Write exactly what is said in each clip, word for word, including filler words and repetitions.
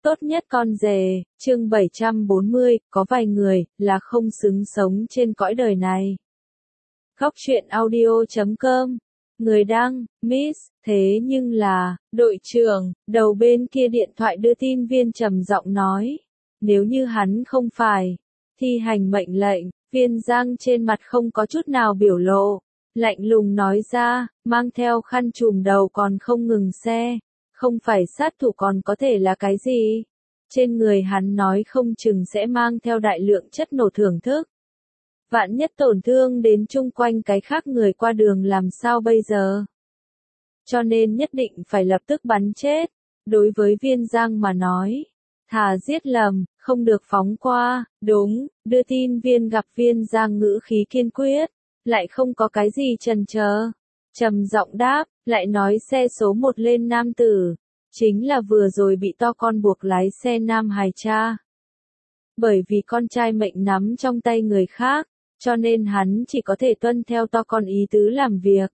Tốt nhất con rể, chương bảy trăm bốn mươi, có vài người, là không xứng sống trên cõi đời này. Góc truyện audio chấm com, người đăng, Miss, thế nhưng là, đội trưởng, đầu bên kia điện thoại đưa tin viên trầm giọng nói. Nếu như hắn không phải, thi hành mệnh lệnh, Viên Giang trên mặt không có chút nào biểu lộ, lạnh lùng nói ra, mang theo khăn trùm đầu còn không ngừng xe. Không phải sát thủ còn có thể là cái gì? Trên người hắn nói không chừng sẽ mang theo đại lượng chất nổ thưởng thức. Vạn nhất tổn thương đến chung quanh cái khác người qua đường làm sao bây giờ? Cho nên nhất định phải lập tức bắn chết. Đối với Viên Giang mà nói, thà giết lầm, không được phóng qua. Đúng, đưa tin viên gặp Viên Giang ngữ khí kiên quyết, lại không có cái gì chần chờ. Trầm giọng đáp, lại nói xe số một lên nam tử, chính là vừa rồi bị to con buộc lái xe nam hài cha. Bởi vì con trai mệnh nắm trong tay người khác, cho nên hắn chỉ có thể tuân theo to con ý tứ làm việc.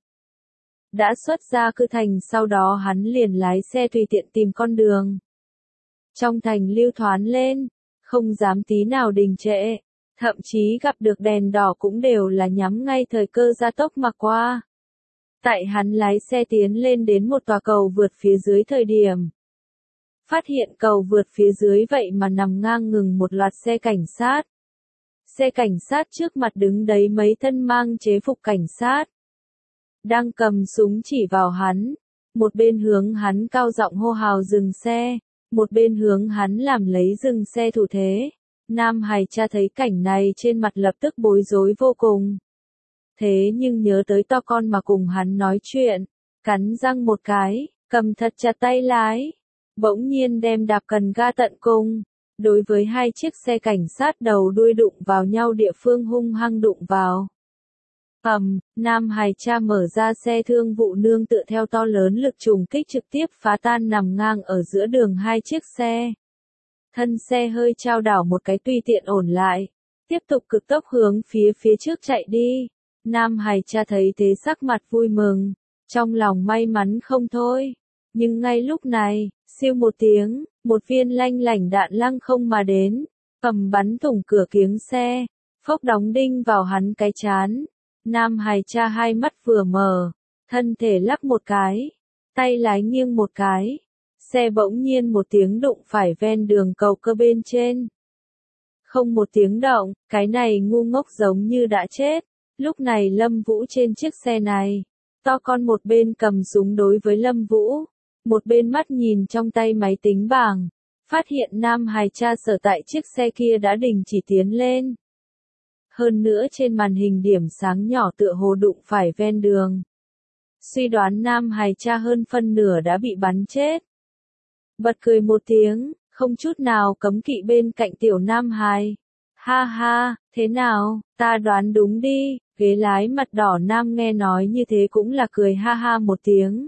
Đã xuất ra cư thành sau đó hắn liền lái xe tùy tiện tìm con đường. Trong thành lưu thoán lên, không dám tí nào đình trệ, thậm chí gặp được đèn đỏ cũng đều là nhắm ngay thời cơ gia tốc mà qua. Tại hắn lái xe tiến lên đến một tòa cầu vượt phía dưới thời điểm. Phát hiện cầu vượt phía dưới vậy mà nằm ngang ngừng một loạt xe cảnh sát. Xe cảnh sát trước mặt đứng đấy mấy thân mang chế phục cảnh sát. Đang cầm súng chỉ vào hắn. Một bên hướng hắn cao giọng hô hào dừng xe. Một bên hướng hắn làm lấy dừng xe thủ thế. Nam hài cha thấy cảnh này trên mặt lập tức bối rối vô cùng. Thế nhưng nhớ tới to con mà cùng hắn nói chuyện, cắn răng một cái, cầm thật chặt tay lái, bỗng nhiên đem đạp cần ga tận cùng, đối với hai chiếc xe cảnh sát đầu đuôi đụng vào nhau địa phương hung hăng đụng vào. Ầm, Nam hài cha mở ra xe thương vụ nương tựa theo to lớn lực trùng kích trực tiếp phá tan nằm ngang ở giữa đường hai chiếc xe. Thân xe hơi chao đảo một cái tùy tiện ổn lại, tiếp tục cực tốc hướng phía phía trước chạy đi. Nam hài cha thấy thế sắc mặt vui mừng, trong lòng may mắn không thôi. Nhưng ngay lúc này, siêu một tiếng, một viên lanh lảnh đạn lăng không mà đến, cầm bắn thủng cửa kiếng xe, phốc đóng đinh vào hắn cái trán. Nam hài cha hai mắt vừa mở, thân thể lắc một cái, tay lái nghiêng một cái, xe bỗng nhiên một tiếng đụng phải ven đường cầu cơ bên trên. Không một tiếng động, cái này ngu ngốc giống như đã chết. Lúc này Lâm Vũ trên chiếc xe này, to con một bên cầm súng đối với Lâm Vũ, một bên mắt nhìn trong tay máy tính bảng, phát hiện Nam hài cha sở tại chiếc xe kia đã đình chỉ tiến lên. Hơn nữa trên màn hình điểm sáng nhỏ tựa hồ đụng phải ven đường. Suy đoán Nam hài cha hơn phân nửa đã bị bắn chết. Bật cười một tiếng, không chút nào cấm kỵ bên cạnh tiểu Nam hài. Ha ha, thế nào, ta đoán đúng đi. Ghế lái mặt đỏ nam nghe nói như thế cũng là cười ha ha một tiếng.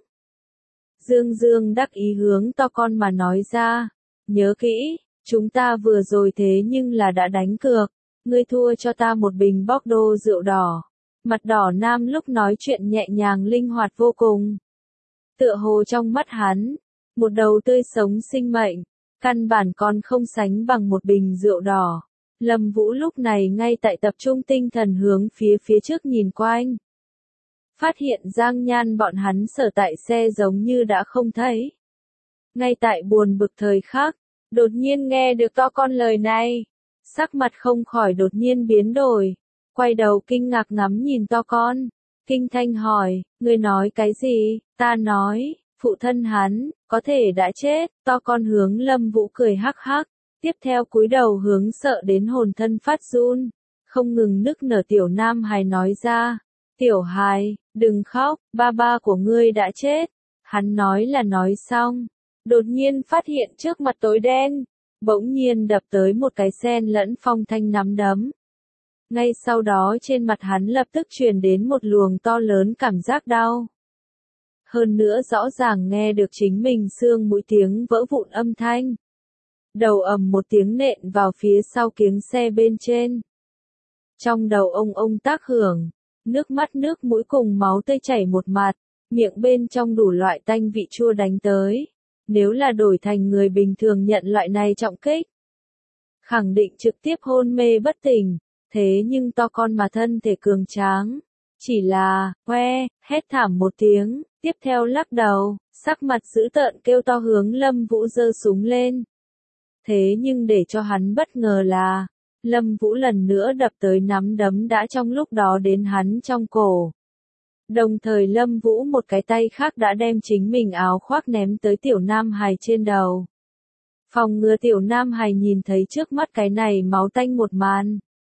Dương Dương đắc ý hướng to con mà nói ra. Nhớ kỹ, chúng ta vừa rồi thế nhưng là đã đánh cược. Ngươi thua cho ta một bình Bordeaux rượu đỏ. Mặt đỏ nam lúc nói chuyện nhẹ nhàng linh hoạt vô cùng. Tựa hồ trong mắt hắn, một đầu tươi sống sinh mệnh, căn bản còn không sánh bằng một bình rượu đỏ. Lâm Vũ lúc này ngay tại tập trung tinh thần hướng phía phía trước nhìn quanh. Phát hiện Giang Nhan bọn hắn sở tại xe giống như đã không thấy. Ngay tại buồn bực thời khắc, đột nhiên nghe được to con lời này. Sắc mặt không khỏi đột nhiên biến đổi. Quay đầu kinh ngạc ngắm nhìn to con. Kinh thanh hỏi, ngươi nói cái gì? Ta nói, phụ thân hắn, có thể đã chết. To con hướng Lâm Vũ cười hắc hắc. Tiếp theo cúi đầu hướng sợ đến hồn thân phát run, không ngừng nức nở tiểu Nam hài nói ra, tiểu hài, đừng khóc, ba ba của ngươi đã chết. Hắn nói là nói xong, đột nhiên phát hiện trước mặt tối đen, bỗng nhiên đập tới một cái sen lẫn phong thanh nắm đấm. Ngay sau đó trên mặt hắn lập tức truyền đến một luồng to lớn cảm giác đau. Hơn nữa rõ ràng nghe được chính mình xương mũi tiếng vỡ vụn âm thanh. Đầu ầm một tiếng nện vào phía sau kiếng xe bên trên. Trong đầu ông ông tác hưởng, nước mắt nước mũi cùng máu tươi chảy một mặt, miệng bên trong đủ loại tanh vị chua đánh tới. Nếu là đổi thành người bình thường nhận loại này trọng kích, khẳng định trực tiếp hôn mê bất tỉnh, thế nhưng to con mà thân thể cường tráng, chỉ là, hoe, hét thảm một tiếng, tiếp theo lắc đầu, sắc mặt dữ tợn kêu to hướng Lâm Vũ giơ súng lên. Thế nhưng để cho hắn bất ngờ là, Lâm Vũ lần nữa đập tới nắm đấm đã trong lúc đó đến hắn trong cổ. Đồng thời Lâm Vũ một cái tay khác đã đem chính mình áo khoác ném tới tiểu Nam Hài trên đầu. Phòng ngừa tiểu Nam Hài nhìn thấy trước mắt cái này máu tanh một màn.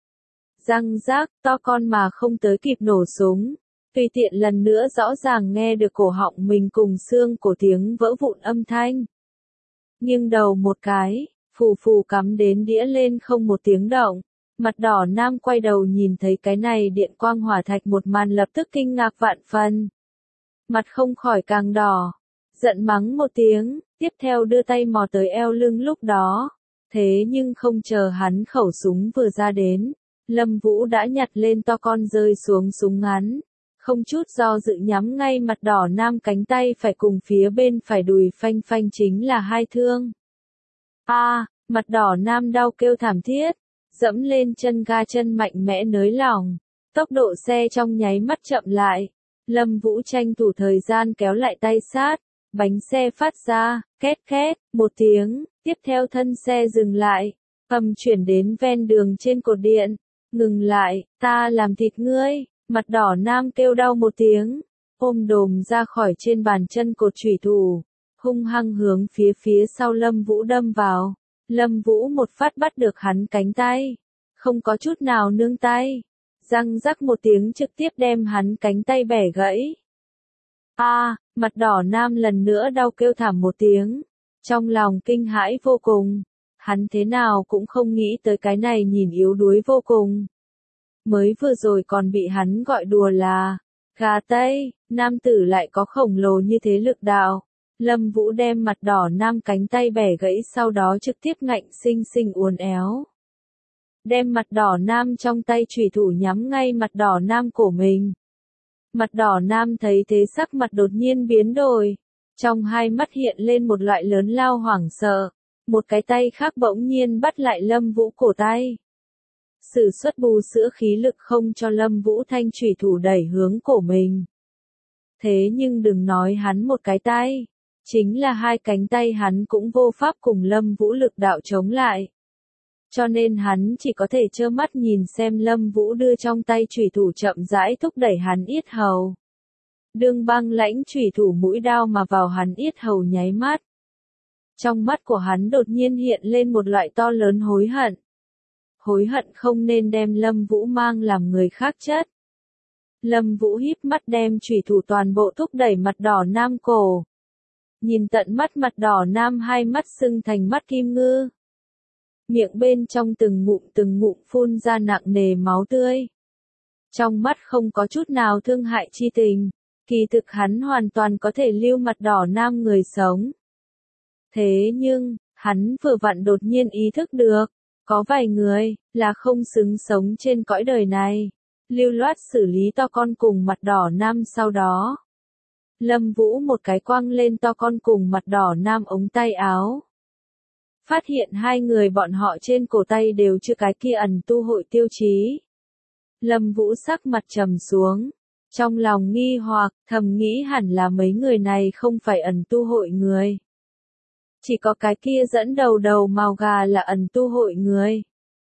Răng rác, to con mà không tới kịp nổ súng. Tùy tiện lần nữa rõ ràng nghe được cổ họng mình cùng xương cổ tiếng vỡ vụn âm thanh. Nghiêng đầu một cái, phù phù cắm đến đĩa lên không một tiếng động. Mặt đỏ nam quay đầu nhìn thấy cái này điện quang hỏa thạch một màn lập tức kinh ngạc vạn phần. Mặt không khỏi càng đỏ, giận mắng một tiếng, tiếp theo đưa tay mò tới eo lưng lúc đó. Thế nhưng không chờ hắn khẩu súng vừa ra đến, Lâm Vũ đã nhặt lên to con rơi xuống súng ngắn. Không chút do dự nhắm ngay mặt đỏ nam cánh tay phải cùng phía bên phải đùi phanh phanh chính là hai thương. A, à, mặt đỏ nam đau kêu thảm thiết, dẫm lên chân ga chân mạnh mẽ nới lỏng, tốc độ xe trong nháy mắt chậm lại. Lâm Vũ tranh thủ thời gian kéo lại tay sát, bánh xe phát ra, két két, một tiếng, tiếp theo thân xe dừng lại, cầm chuyển đến ven đường trên cột điện, ngừng lại, ta làm thịt ngươi. Mặt đỏ nam kêu đau một tiếng, ôm đồm ra khỏi trên bàn chân cột chủy thủ, hung hăng hướng phía phía sau Lâm Vũ đâm vào. Lâm Vũ một phát bắt được hắn cánh tay, không có chút nào nương tay, răng rắc một tiếng trực tiếp đem hắn cánh tay bẻ gãy. A, à, mặt đỏ nam lần nữa đau kêu thảm một tiếng, trong lòng kinh hãi vô cùng, hắn thế nào cũng không nghĩ tới cái này nhìn yếu đuối vô cùng. Mới vừa rồi còn bị hắn gọi đùa là gà Tây, nam tử lại có khổng lồ như thế lực đạo. Lâm Vũ đem mặt đỏ nam cánh tay bẻ gãy sau đó trực tiếp ngạnh sinh sinh uốn éo. Đem mặt đỏ nam trong tay chủy thủ nhắm ngay mặt đỏ nam cổ mình. Mặt đỏ nam thấy thế sắc mặt đột nhiên biến đổi. Trong hai mắt hiện lên một loại lớn lao hoảng sợ. Một cái tay khác bỗng nhiên bắt lại Lâm Vũ cổ tay. Sử xuất bù sữa khí lực không cho Lâm Vũ thanh chủy thủ đẩy hướng cổ mình. Thế nhưng đừng nói hắn một cái tay, chính là hai cánh tay hắn cũng vô pháp cùng Lâm Vũ lực đạo chống lại. Cho nên hắn chỉ có thể trơ mắt nhìn xem Lâm Vũ đưa trong tay chủy thủ chậm rãi thúc đẩy hắn yết hầu. Đường băng lãnh chủy thủ mũi đao mà vào hắn yết hầu nháy mắt. Trong mắt của hắn đột nhiên hiện lên một loại to lớn hối hận. Hối hận không nên đem Lâm Vũ mang làm người khác chết. Lâm Vũ híp mắt đem chủy thủ toàn bộ thúc đẩy mặt đỏ nam cổ. Nhìn tận mắt mặt đỏ nam hai mắt sưng thành mắt kim ngư. Miệng bên trong từng ngụm từng ngụm phun ra nặng nề máu tươi. Trong mắt không có chút nào thương hại chi tình, kỳ thực hắn hoàn toàn có thể lưu mặt đỏ nam người sống. Thế nhưng, hắn vừa vặn đột nhiên ý thức được, có vài người, là không xứng sống trên cõi đời này. Lưu loát xử lý to con cùng mặt đỏ nam sau đó. Lâm Vũ một cái quăng lên to con cùng mặt đỏ nam ống tay áo. Phát hiện hai người bọn họ trên cổ tay đều chưa cái kia ẩn tu hội tiêu chí. Lâm Vũ sắc mặt trầm xuống. Trong lòng nghi hoặc, thầm nghĩ hẳn là mấy người này không phải ẩn tu hội người. Chỉ có cái kia dẫn đầu đầu màu gà là ẩn tu hội người.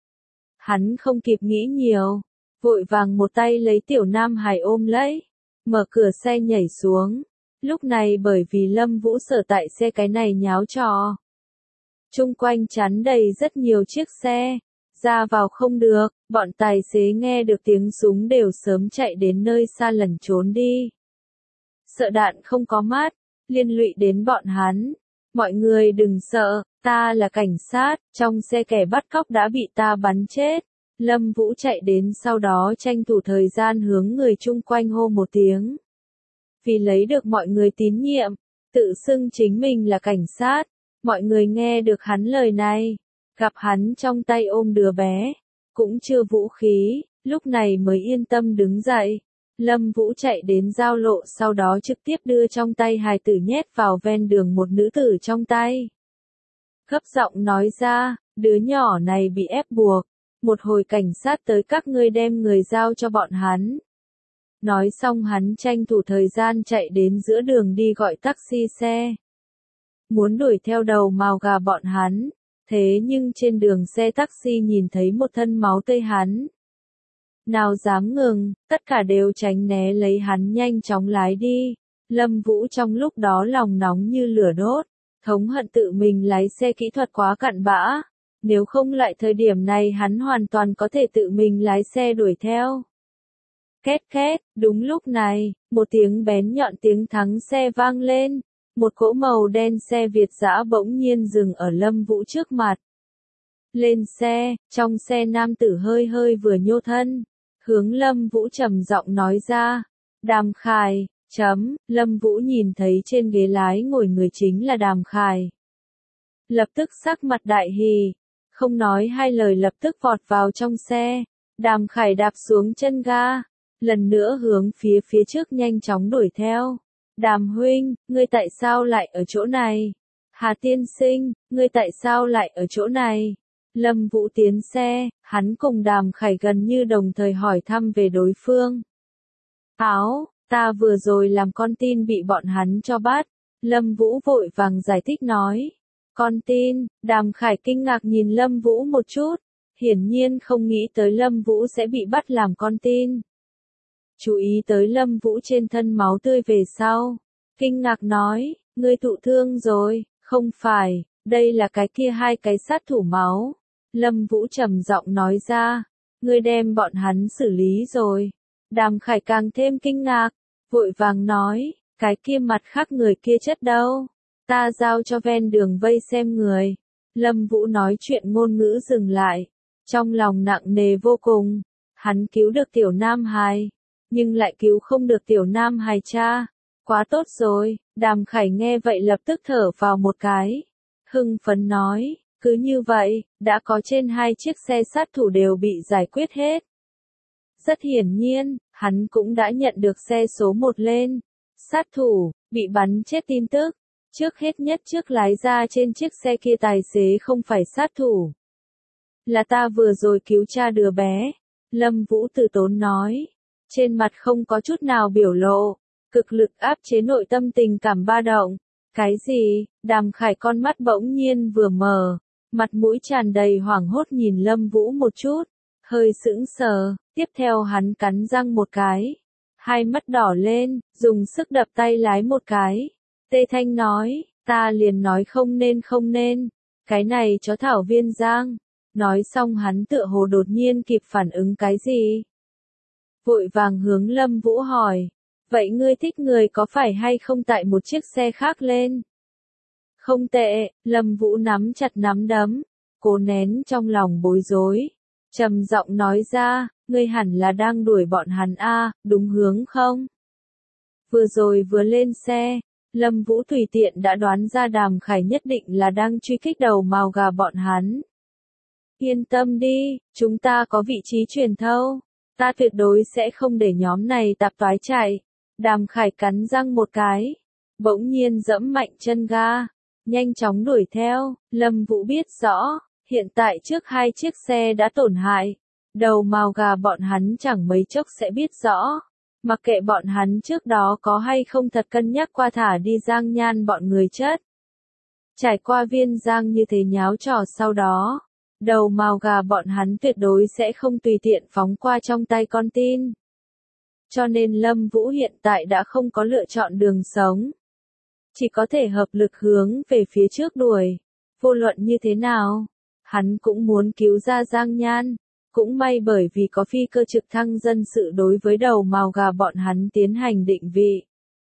Hắn không kịp nghĩ nhiều, vội vàng một tay lấy tiểu Nam Hải ôm lấy, mở cửa xe nhảy xuống. Lúc này bởi vì Lâm Vũ sở tại xe cái này nháo trò. Chung quanh chắn đầy rất nhiều chiếc xe, ra vào không được, bọn tài xế nghe được tiếng súng đều sớm chạy đến nơi xa lẩn trốn đi. Sợ đạn không có mát, liên lụy đến bọn hắn. Mọi người đừng sợ, ta là cảnh sát, trong xe kẻ bắt cóc đã bị ta bắn chết. Lâm Vũ chạy đến sau đó tranh thủ thời gian hướng người chung quanh hô một tiếng. Vì lấy được mọi người tín nhiệm, tự xưng chính mình là cảnh sát, mọi người nghe được hắn lời này, gặp hắn trong tay ôm đứa bé, cũng chưa vũ khí, lúc này mới yên tâm đứng dậy. Lâm Vũ chạy đến giao lộ sau đó trực tiếp đưa trong tay hài tử nhét vào ven đường một nữ tử trong tay. Gấp giọng nói ra, đứa nhỏ này bị ép buộc, một hồi cảnh sát tới các ngươi đem người giao cho bọn hắn. Nói xong hắn tranh thủ thời gian chạy đến giữa đường đi gọi taxi xe. Muốn đuổi theo đầu mào gà bọn hắn, thế nhưng trên đường xe taxi nhìn thấy một thân máu tươi hắn. Nào dám ngừng, tất cả đều tránh né lấy hắn nhanh chóng lái đi. Lâm Vũ trong lúc đó lòng nóng như lửa đốt, thống hận tự mình lái xe kỹ thuật quá cặn bã. Nếu không lại thời điểm này hắn hoàn toàn có thể tự mình lái xe đuổi theo. Két két, đúng lúc này, một tiếng bén nhọn tiếng thắng xe vang lên. Một cỗ màu đen xe Việt dã bỗng nhiên dừng ở Lâm Vũ trước mặt. Lên xe, trong xe nam tử hơi hơi vừa nhô thân. Hướng Lâm Vũ trầm giọng nói ra. Đàm Khải, chấm, Lâm Vũ nhìn thấy trên ghế lái ngồi người chính là Đàm Khải. Lập tức sắc mặt đại hỉ, không nói hai lời lập tức vọt vào trong xe. Đàm Khải đạp xuống chân ga, lần nữa hướng phía phía trước nhanh chóng đuổi theo. Đàm huynh, ngươi tại sao lại ở chỗ này? Hà tiên sinh, ngươi tại sao lại ở chỗ này? Lâm Vũ tiến xe, hắn cùng Đàm Khải gần như đồng thời hỏi thăm về đối phương. Áo, ta vừa rồi làm con tin bị bọn hắn cho bắt. Lâm Vũ vội vàng giải thích nói. Con tin, Đàm Khải kinh ngạc nhìn Lâm Vũ một chút, hiển nhiên không nghĩ tới Lâm Vũ sẽ bị bắt làm con tin. Chú ý tới Lâm Vũ trên thân máu tươi về sau, kinh ngạc nói, ngươi thụ thương rồi, không phải, đây là cái kia hai cái sát thủ máu. Lâm Vũ trầm giọng nói ra, ngươi đem bọn hắn xử lý rồi. Đàm Khải càng thêm kinh ngạc, vội vàng nói, cái kia mặt khác người kia chất đâu? Ta giao cho ven đường vây xem người. Lâm Vũ nói chuyện ngôn ngữ dừng lại, trong lòng nặng nề vô cùng. Hắn cứu được tiểu Nam Hài, nhưng lại cứu không được tiểu Nam Hài cha. Quá tốt rồi, Đàm Khải nghe vậy lập tức thở vào một cái. Hưng phấn nói, cứ như vậy, đã có trên hai chiếc xe sát thủ đều bị giải quyết hết. Rất hiển nhiên, hắn cũng đã nhận được xe số một lên. Sát thủ, bị bắn chết tin tức. Trước hết nhất trước lái ra trên chiếc xe kia tài xế không phải sát thủ. Là ta vừa rồi cứu cha đứa bé. Lâm Vũ từ tốn nói. Trên mặt không có chút nào biểu lộ. Cực lực áp chế nội tâm tình cảm ba động. Cái gì? Đàm Khải con mắt bỗng nhiên vừa mở. Mặt mũi tràn đầy hoảng hốt nhìn Lâm Vũ một chút. Hơi sững sờ. Tiếp theo hắn cắn răng một cái. Hai mắt đỏ lên, dùng sức đập tay lái một cái. Tê Thanh nói, ta liền nói không nên không nên, cái này chó thảo viên giang. Nói xong hắn tựa hồ đột nhiên kịp phản ứng cái gì. Vội vàng hướng Lâm Vũ hỏi, vậy ngươi thích người có phải hay không tại một chiếc xe khác lên? Không tệ, Lâm Vũ nắm chặt nắm đấm, cố nén trong lòng bối rối. Trầm giọng nói ra, ngươi hẳn là đang đuổi bọn hắn a, đúng hướng không? Vừa rồi vừa lên xe. Lâm Vũ tùy tiện đã đoán ra Đàm Khải nhất định là đang truy kích đầu mào gà bọn hắn. Yên tâm đi, chúng ta có vị trí truyền thâu. Ta tuyệt đối sẽ không để nhóm này tạp toái chạy. Đàm Khải cắn răng một cái. Bỗng nhiên giẫm mạnh chân ga. Nhanh chóng đuổi theo. Lâm Vũ biết rõ. Hiện tại trước hai chiếc xe đã tổn hại. Đầu mào gà bọn hắn chẳng mấy chốc sẽ biết rõ. Mặc kệ bọn hắn trước đó có hay không thật cân nhắc qua thả đi Giang Nhan bọn người chất. Trải qua Viên Giang như thế nháo trò sau đó, đầu mào gà bọn hắn tuyệt đối sẽ không tùy tiện phóng qua trong tay con tin. Cho nên Lâm Vũ hiện tại đã không có lựa chọn đường sống. Chỉ có thể hợp lực hướng về phía trước đuổi. Vô luận như thế nào, hắn cũng muốn cứu ra Giang Nhan. Cũng may bởi vì có phi cơ trực thăng dân sự đối với đầu mào gà bọn hắn tiến hành định vị.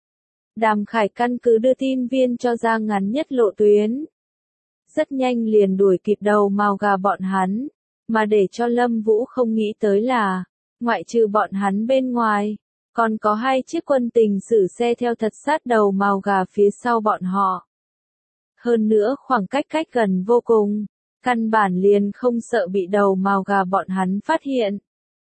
Đàm Khải căn cứ đưa tin viên cho ra ngắn nhất lộ tuyến. Rất nhanh liền đuổi kịp đầu mào gà bọn hắn, mà để cho Lâm Vũ không nghĩ tới là, ngoại trừ bọn hắn bên ngoài, còn có hai chiếc quân tình sử xe theo thật sát đầu mào gà phía sau bọn họ. Hơn nữa khoảng cách cách gần vô cùng. Căn bản liền không sợ bị đầu mào gà bọn hắn phát hiện.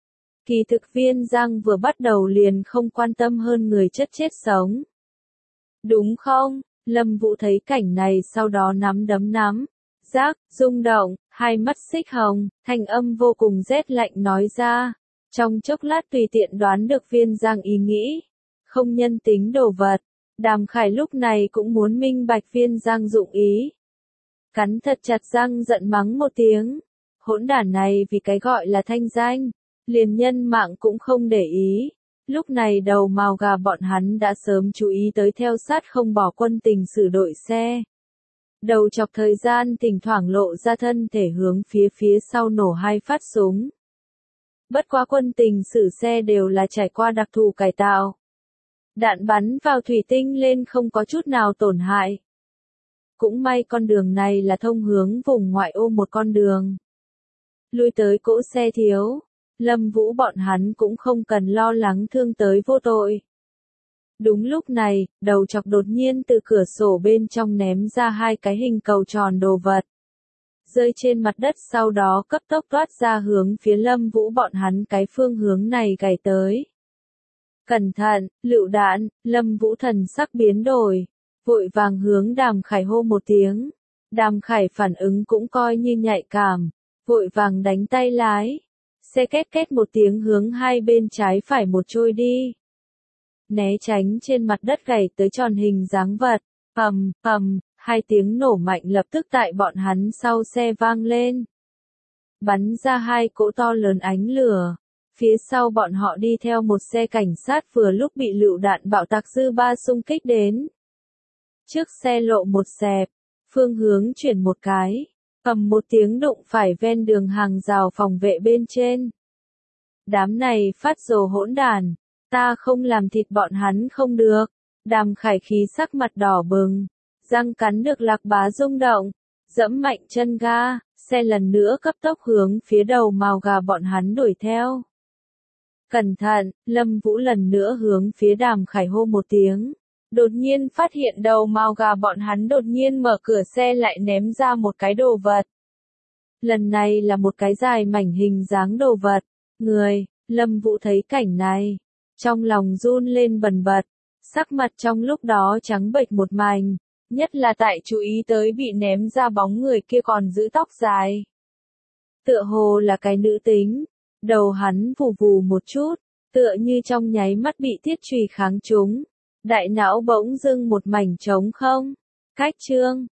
Kỳ thực Viên Giang vừa bắt đầu liền không quan tâm hơn người chất chết sống. Đúng không? Lâm Vũ thấy cảnh này sau đó nắm đấm nắm. Giác, rung động, hai mắt xích hồng, thanh âm vô cùng rét lạnh nói ra. Trong chốc lát tùy tiện đoán được Viên Giang ý nghĩ. Không nhân tính đồ vật. Đàm Khải lúc này cũng muốn minh bạch Viên Giang dụng ý. Cắn thật chặt răng giận mắng một tiếng. Hỗn đản này vì cái gọi là thanh danh. Liền nhân mạng cũng không để ý. Lúc này đầu mào gà bọn hắn đã sớm chú ý tới theo sát không bỏ Quân Tình Sử đội xe. Đầu chọc thời gian thỉnh thoảng lộ ra thân thể hướng phía phía sau nổ hai phát súng. Bất quá Quân Tình Sử xe đều là trải qua đặc thù cải tạo. Đạn bắn vào thủy tinh lên không có chút nào tổn hại. Cũng may con đường này là thông hướng vùng ngoại ô một con đường. Lui tới cỗ xe thiếu. Lâm Vũ bọn hắn cũng không cần lo lắng thương tới vô tội. Đúng lúc này, đầu chọc đột nhiên từ cửa sổ bên trong ném ra hai cái hình cầu tròn đồ vật. Rơi trên mặt đất sau đó cấp tốc toát ra hướng phía Lâm Vũ bọn hắn cái phương hướng này gảy tới. Cẩn thận, lựu đạn, Lâm Vũ thần sắc biến đổi. Vội vàng hướng Đàm Khải hô một tiếng. Đàm Khải phản ứng cũng coi như nhạy cảm. Vội vàng đánh tay lái. Xe két két một tiếng hướng hai bên trái phải một trôi đi. Né tránh trên mặt đất gảy tới tròn hình dáng vật. Pầm, pầm, hai tiếng nổ mạnh lập tức tại bọn hắn sau xe vang lên. Bắn ra hai cỗ to lớn ánh lửa. Phía sau bọn họ đi theo một xe cảnh sát vừa lúc bị lựu đạn bạo tạc dư ba xung kích đến. Trước xe lộ một xẹp, phương hướng chuyển một cái. Cầm một tiếng đụng phải ven đường hàng rào phòng vệ bên trên. Đám này phát rồ hỗn đản, ta không làm thịt bọn hắn không được. Đàm Khải khí sắc mặt đỏ bừng, răng cắn được Lạc Bá rung động, dẫm mạnh chân ga, xe lần nữa cấp tốc hướng phía đầu mào gà bọn hắn đuổi theo. Cẩn thận, Lâm Vũ lần nữa hướng phía Đàm Khải hô một tiếng. Đột nhiên phát hiện đầu mào gà bọn hắn đột nhiên mở cửa xe lại ném ra một cái đồ vật. Lần này là một cái dài mảnh hình dáng đồ vật. Người, Lâm Vũ thấy cảnh này. Trong lòng run lên bần bật. Sắc mặt trong lúc đó trắng bệch một mảnh. Nhất là tại chú ý tới bị ném ra bóng người kia còn giữ tóc dài. Tựa hồ là cái nữ tính. Đầu hắn vù vù một chút. Tựa như trong nháy mắt bị thiết chùy kháng trúng. Đại não bỗng dưng một mảnh trống không. Cách chương.